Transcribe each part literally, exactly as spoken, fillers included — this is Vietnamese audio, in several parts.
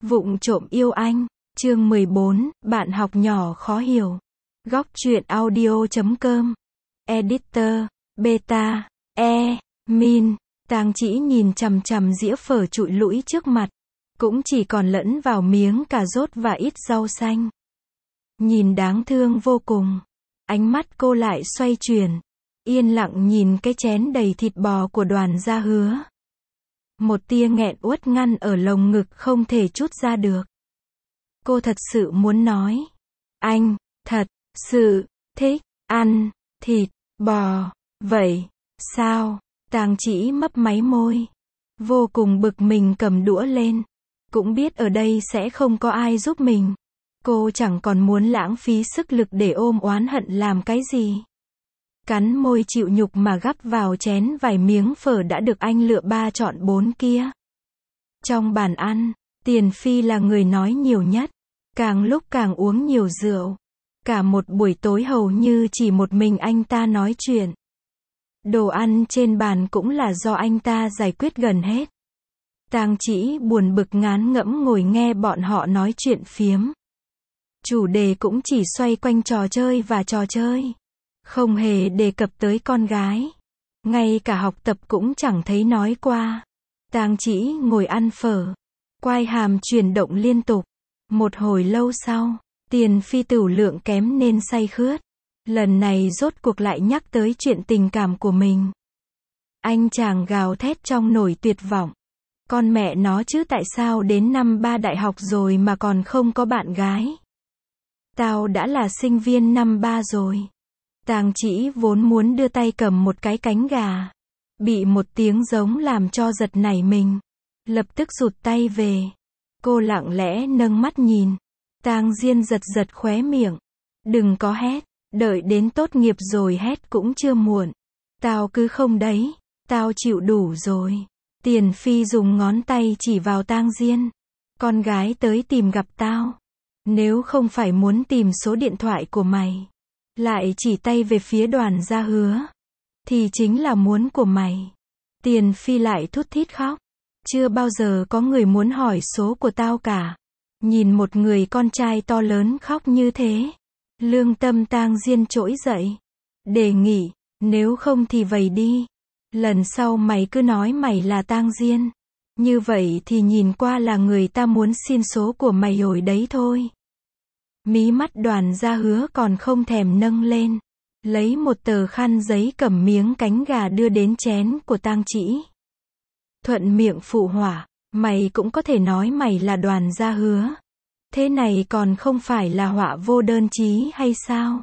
Vụng trộm yêu anh, chương mười bốn, bạn học nhỏ khó hiểu. Góc truyện audio chấm com. Editor, Beta, E, Min, Tang Chỉ nhìn chằm chằm dĩa phở trụi lũi trước mặt. Cũng chỉ còn lẫn vào miếng cà rốt và ít rau xanh. Nhìn đáng thương vô cùng. Ánh mắt cô lại xoay chuyển. Yên lặng nhìn cái chén đầy thịt bò của Đoàn Gia Hứa. Một tia nghẹn uất ngăn ở lồng ngực không thể trút ra được. Cô thật sự muốn nói. Anh, thật, sự, thích, ăn, thịt, bò, vậy, sao? Tang Chỉ mấp máy môi. Vô cùng bực mình cầm đũa lên. Cũng biết ở đây sẽ không có ai giúp mình. Cô chẳng còn muốn lãng phí sức lực để ôm oán hận làm cái gì. Cắn môi chịu nhục mà gắp vào chén vài miếng phở đã được anh lựa ba chọn bốn kia. Trong bàn ăn, Tiền Phi là người nói nhiều nhất. Càng lúc càng uống nhiều rượu. Cả một buổi tối hầu như chỉ một mình anh ta nói chuyện. Đồ ăn trên bàn cũng là do anh ta giải quyết gần hết. Tang Chỉ buồn bực ngán ngẫm ngồi nghe bọn họ nói chuyện phiếm. Chủ đề cũng chỉ xoay quanh trò chơi và trò chơi. Không hề đề cập tới con gái. Ngay cả học tập cũng chẳng thấy nói qua. Tang Chỉ ngồi ăn phở. Quai hàm chuyển động liên tục. Một hồi lâu sau, Tiền Phi tửu lượng kém nên say khướt. Lần này rốt cuộc lại nhắc tới chuyện tình cảm của mình. Anh chàng gào thét trong nỗi tuyệt vọng. Con mẹ nó chứ, tại sao đến năm ba đại học rồi mà còn không có bạn gái? Tao đã là sinh viên năm ba rồi. Tang Chỉ vốn muốn đưa tay cầm một cái cánh gà. Bị một tiếng giống làm cho giật nảy mình. Lập tức rụt tay về. Cô lặng lẽ nâng mắt nhìn. Tang Diên giật giật khóe miệng. Đừng có hét. Đợi đến tốt nghiệp rồi hét cũng chưa muộn. Tao cứ không đấy. Tao chịu đủ rồi. Tiền Phi dùng ngón tay chỉ vào Tang Diên. Con gái tới tìm gặp tao. Nếu không phải muốn tìm số điện thoại của mày. Lại chỉ tay về phía Đoàn Gia Hứa. Thì chính là muốn của mày. Tiền Phi lại thút thít khóc. Chưa bao giờ có người muốn hỏi số của tao cả. Nhìn một người con trai to lớn khóc như thế. Lương tâm Tang Diên trỗi dậy. Đề nghị, nếu không thì vầy đi. Lần sau mày cứ nói mày là Tang Diên. Như vậy thì nhìn qua là người ta muốn xin số của mày rồi đấy thôi. Mí mắt Đoàn Gia Hứa còn không thèm nâng lên. Lấy một tờ khăn giấy cầm miếng cánh gà đưa đến chén của Tang Chỉ. Thuận miệng phụ họa, mày cũng có thể nói mày là Đoàn Gia Hứa. Thế này còn không phải là họa vô đơn chí hay sao?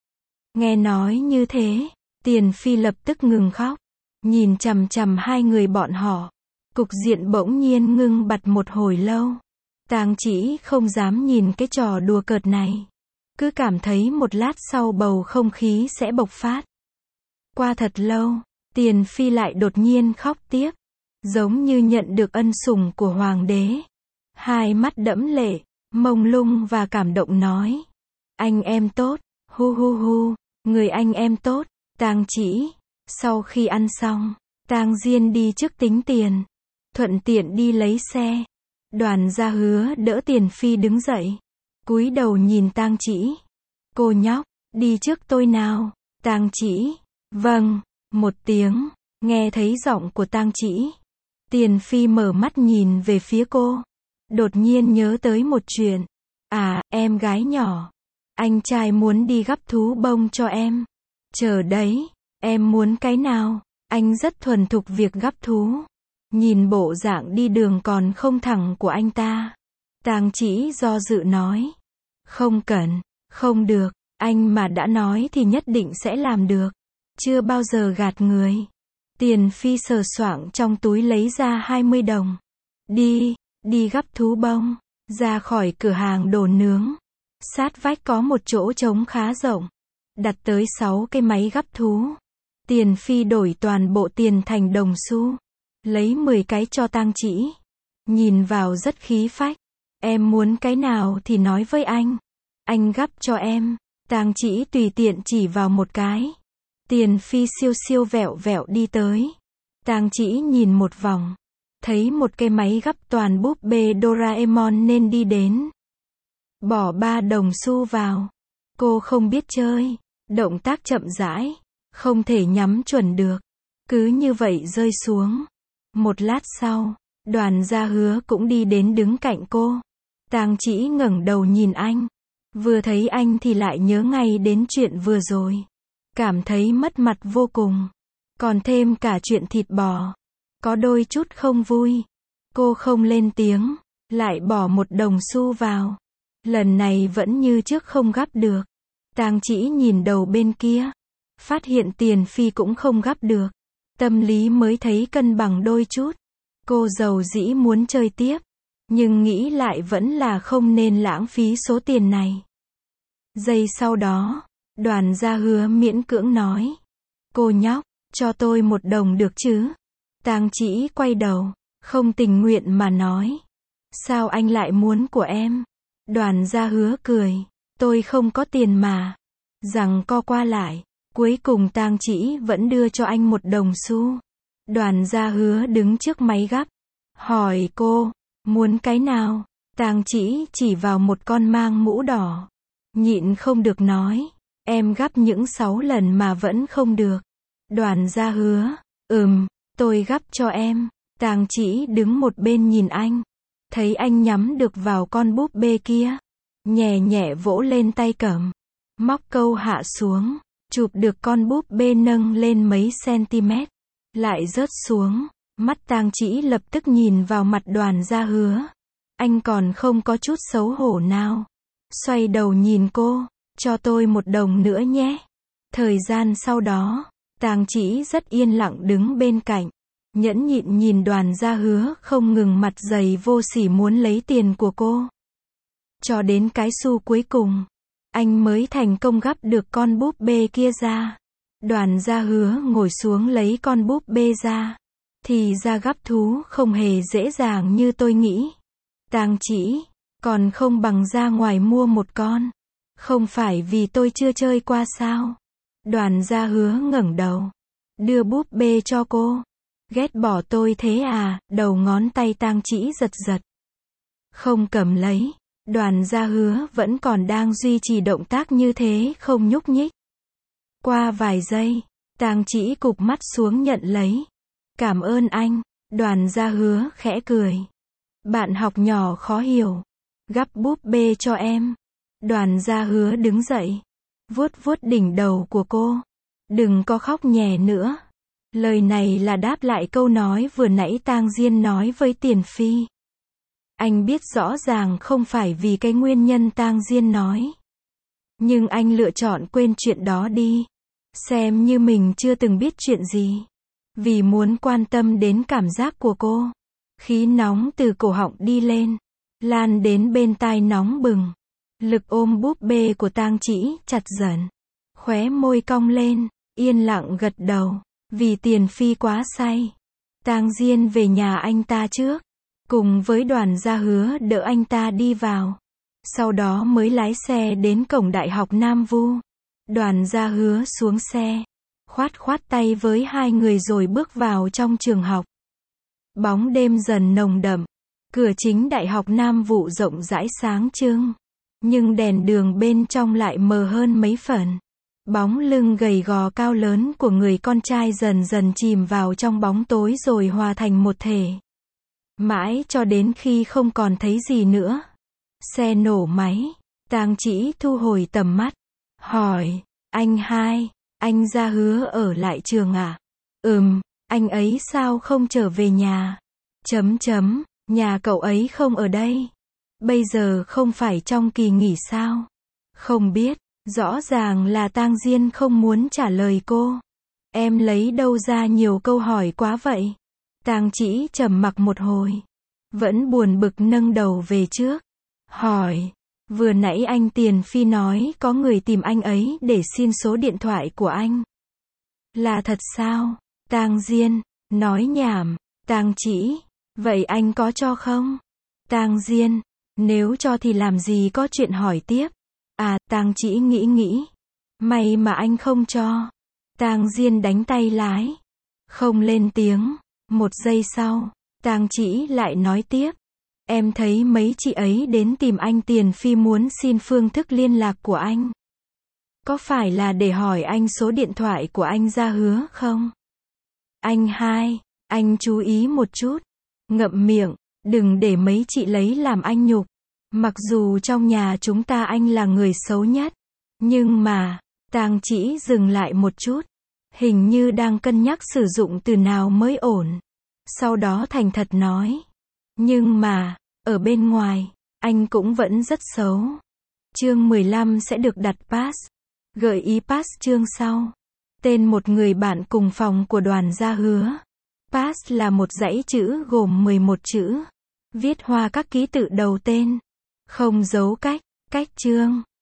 Nghe nói như thế, Tiền Phi lập tức ngừng khóc. Nhìn chằm chằm hai người bọn họ. Cục diện bỗng nhiên ngưng bặt một hồi lâu. Tang Chỉ không dám nhìn cái trò đùa cợt này. Cứ cảm thấy một lát sau bầu không khí sẽ bộc phát. Qua thật lâu, Tiền Phi lại đột nhiên khóc tiếp. Giống như nhận được ân sủng của hoàng đế. Hai mắt đẫm lệ, mông lung và cảm động nói. Anh em tốt, hu hu hu, người anh em tốt. Tang Chỉ. Sau khi ăn xong, Tang Diên đi trước tính tiền. Thuận tiện đi lấy xe. Đoàn Gia Hứa đỡ Tiền Phi đứng dậy. Cúi đầu nhìn Tang Chỉ. Cô nhóc, đi trước tôi nào. Tang Chỉ. Vâng. Một tiếng. Nghe thấy giọng của Tang Chỉ. Tiền Phi mở mắt nhìn về phía cô. Đột nhiên nhớ tới một chuyện. À, em gái nhỏ. Anh trai muốn đi gắp thú bông cho em. Chờ đấy. Em muốn cái nào? Anh rất thuần thục việc gắp thú. Nhìn bộ dạng đi đường còn không thẳng của anh ta. Tang Chỉ do dự nói. Không cần, không được. Anh mà đã nói thì nhất định sẽ làm được. Chưa bao giờ gạt người. Tiền Phi sờ soạng trong túi lấy ra hai mươi đồng. Đi, đi gắp thú bông. Ra khỏi cửa hàng đồ nướng. Sát vách có một chỗ trống khá rộng. Đặt tới sáu cái máy gắp thú. Tiền Phi đổi toàn bộ tiền thành đồng xu. Lấy mười cái cho Tang Chỉ. Nhìn vào rất khí phách. Em muốn cái nào thì nói với anh. Anh gắp cho em. Tang Chỉ tùy tiện chỉ vào một cái. Tiền Phi siêu siêu vẹo vẹo đi tới. Tang Chỉ nhìn một vòng. thấy một cái máy gấp toàn búp bê Doraemon nên đi đến. Bỏ ba đồng xu vào. Cô không biết chơi. Động tác chậm rãi. Không thể nhắm chuẩn được. Cứ như vậy rơi xuống. Một lát sau, Đoàn Gia Hứa cũng đi đến đứng cạnh cô. Tang Chỉ ngẩng đầu nhìn anh. Vừa thấy anh thì lại nhớ ngay đến chuyện vừa rồi. Cảm thấy mất mặt vô cùng. Còn thêm cả chuyện thịt bò. Có đôi chút không vui. Cô không lên tiếng. Lại bỏ một đồng xu vào. Lần này vẫn như trước không gắp được. Tang Chỉ nhìn đầu bên kia. Phát hiện tiền phi cũng không gắp được. Tâm lý mới thấy cân bằng đôi chút. Cô dầu dĩ muốn chơi tiếp. Nhưng nghĩ lại vẫn là không nên lãng phí số tiền này. Giây sau đó, Đoàn Gia Hứa miễn cưỡng nói. Cô nhóc, cho tôi một đồng được chứ? Tang Chỉ quay đầu, không tình nguyện mà nói. Sao anh lại muốn của em? Đoàn Gia Hứa cười. Tôi không có tiền mà. Rằng co qua lại. Cuối cùng Tang Chỉ vẫn đưa cho anh một đồng xu. Đoàn Gia Hứa đứng trước máy gắp. Hỏi cô, muốn cái nào? Tang Chỉ chỉ vào một con mang mũ đỏ. Nhịn không được nói. Em gắp những sáu lần mà vẫn không được. Đoàn Gia Hứa, ừm, tôi gắp cho em. Tang Chỉ đứng một bên nhìn anh. Thấy anh nhắm được vào con búp bê kia. Nhẹ nhẹ vỗ lên tay cầm. Móc câu hạ xuống. Chụp được con búp bê nâng lên mấy cm. Lại rớt xuống. Mắt Tang Chỉ lập tức nhìn vào mặt Đoàn Gia Hứa. Anh còn không có chút xấu hổ nào. Xoay đầu nhìn cô. Cho tôi một đồng nữa nhé. Thời gian sau đó, Tang Chỉ rất yên lặng đứng bên cạnh. Nhẫn nhịn nhìn Đoàn Gia Hứa không ngừng mặt dày vô sỉ muốn lấy tiền của cô. Cho đến cái xu cuối cùng, anh mới thành công gắp được con búp bê kia ra. Đoàn Gia Hứa ngồi xuống lấy con búp bê ra. Thì ra gắp thú không hề dễ dàng như tôi nghĩ. Tang Chỉ, còn không bằng ra ngoài mua một con. Không phải vì tôi chưa chơi qua sao? Đoàn Gia Hứa ngẩng đầu. Đưa búp bê cho cô. Ghét bỏ tôi thế à? Đầu ngón tay Tang Chỉ giật giật. Không cầm lấy. Đoàn Gia Hứa vẫn còn đang duy trì động tác như thế không nhúc nhích. Qua vài giây, Tang Chỉ cụp mắt xuống nhận lấy. Cảm ơn anh. Đoàn Gia Hứa khẽ cười. Bạn học nhỏ khó hiểu. Gắp búp bê cho em. Đoàn Gia Hứa đứng dậy. Vuốt vuốt đỉnh đầu của cô. Đừng có khóc nhè nữa. Lời này là đáp lại câu nói vừa nãy Tang Diên nói với Tiền Phi. Anh biết rõ ràng không phải vì cái nguyên nhân Tang Diên nói. Nhưng anh lựa chọn quên chuyện đó đi. Xem như mình chưa từng biết chuyện gì. Vì muốn quan tâm đến cảm giác của cô. Khí nóng từ cổ họng đi lên. Lan đến bên tai nóng bừng. Lực ôm búp bê của Tang Chỉ chặt dần. Khóe môi cong lên. Yên lặng gật đầu. Vì Tiền Phi quá say. Tang Diên về nhà anh ta trước. Cùng với Đoàn Gia Hứa đỡ anh ta đi vào. Sau đó mới lái xe đến cổng Đại học Nam Vu. Đoàn Gia Hứa xuống xe. Khoát khoát tay với hai người rồi bước vào trong trường học. Bóng đêm dần nồng đậm. Cửa chính Đại học Nam Vu rộng rãi sáng trưng. Nhưng đèn đường bên trong lại mờ hơn mấy phần. Bóng lưng gầy gò cao lớn của người con trai dần dần chìm vào trong bóng tối rồi hòa thành một thể. Mãi cho đến khi không còn thấy gì nữa. Xe nổ máy. Tang Chỉ thu hồi tầm mắt. Hỏi, anh hai, anh Gia Hứa ở lại trường à? Ừm, anh ấy sao không trở về nhà? Chấm chấm, nhà cậu ấy không ở đây. Bây giờ không phải trong kỳ nghỉ sao? Không biết, rõ ràng là Tang Diên không muốn trả lời cô. Em lấy đâu ra nhiều câu hỏi quá vậy? Tang Chỉ trầm mặc một hồi. Vẫn buồn bực nâng đầu về trước. Hỏi, vừa nãy anh Tiền Phi nói có người tìm anh ấy để xin số điện thoại của anh. Là thật sao? Tang Diên, nói nhảm. Tang Chỉ, vậy anh có cho không? Tang Diên, nếu cho thì làm gì có chuyện hỏi tiếp. À, Tang Chỉ nghĩ nghĩ. May mà anh không cho. Tang Diên đánh tay lái. Không lên tiếng. Một giây sau, Tang Chỉ lại nói tiếp. Em thấy mấy chị ấy đến tìm anh Tiền Phi muốn xin phương thức liên lạc của anh. Có phải là để hỏi anh số điện thoại của anh Gia Hứa không? Anh hai, anh chú ý một chút. Ngậm miệng, đừng để mấy chị lấy làm anh nhục. Mặc dù trong nhà chúng ta anh là người xấu nhất. Nhưng mà, Tang Chỉ dừng lại một chút. Hình như đang cân nhắc sử dụng từ nào mới ổn. Sau đó thành thật nói. Nhưng mà, ở bên ngoài, anh cũng vẫn rất xấu. Chương mười lăm sẽ được đặt pass. Gợi ý pass chương sau. Tên một người bạn cùng phòng của Đoàn Gia Hứa. Pass là một dãy chữ gồm mười một chữ. Viết hoa các ký tự đầu tên. Không dấu cách, cách chương.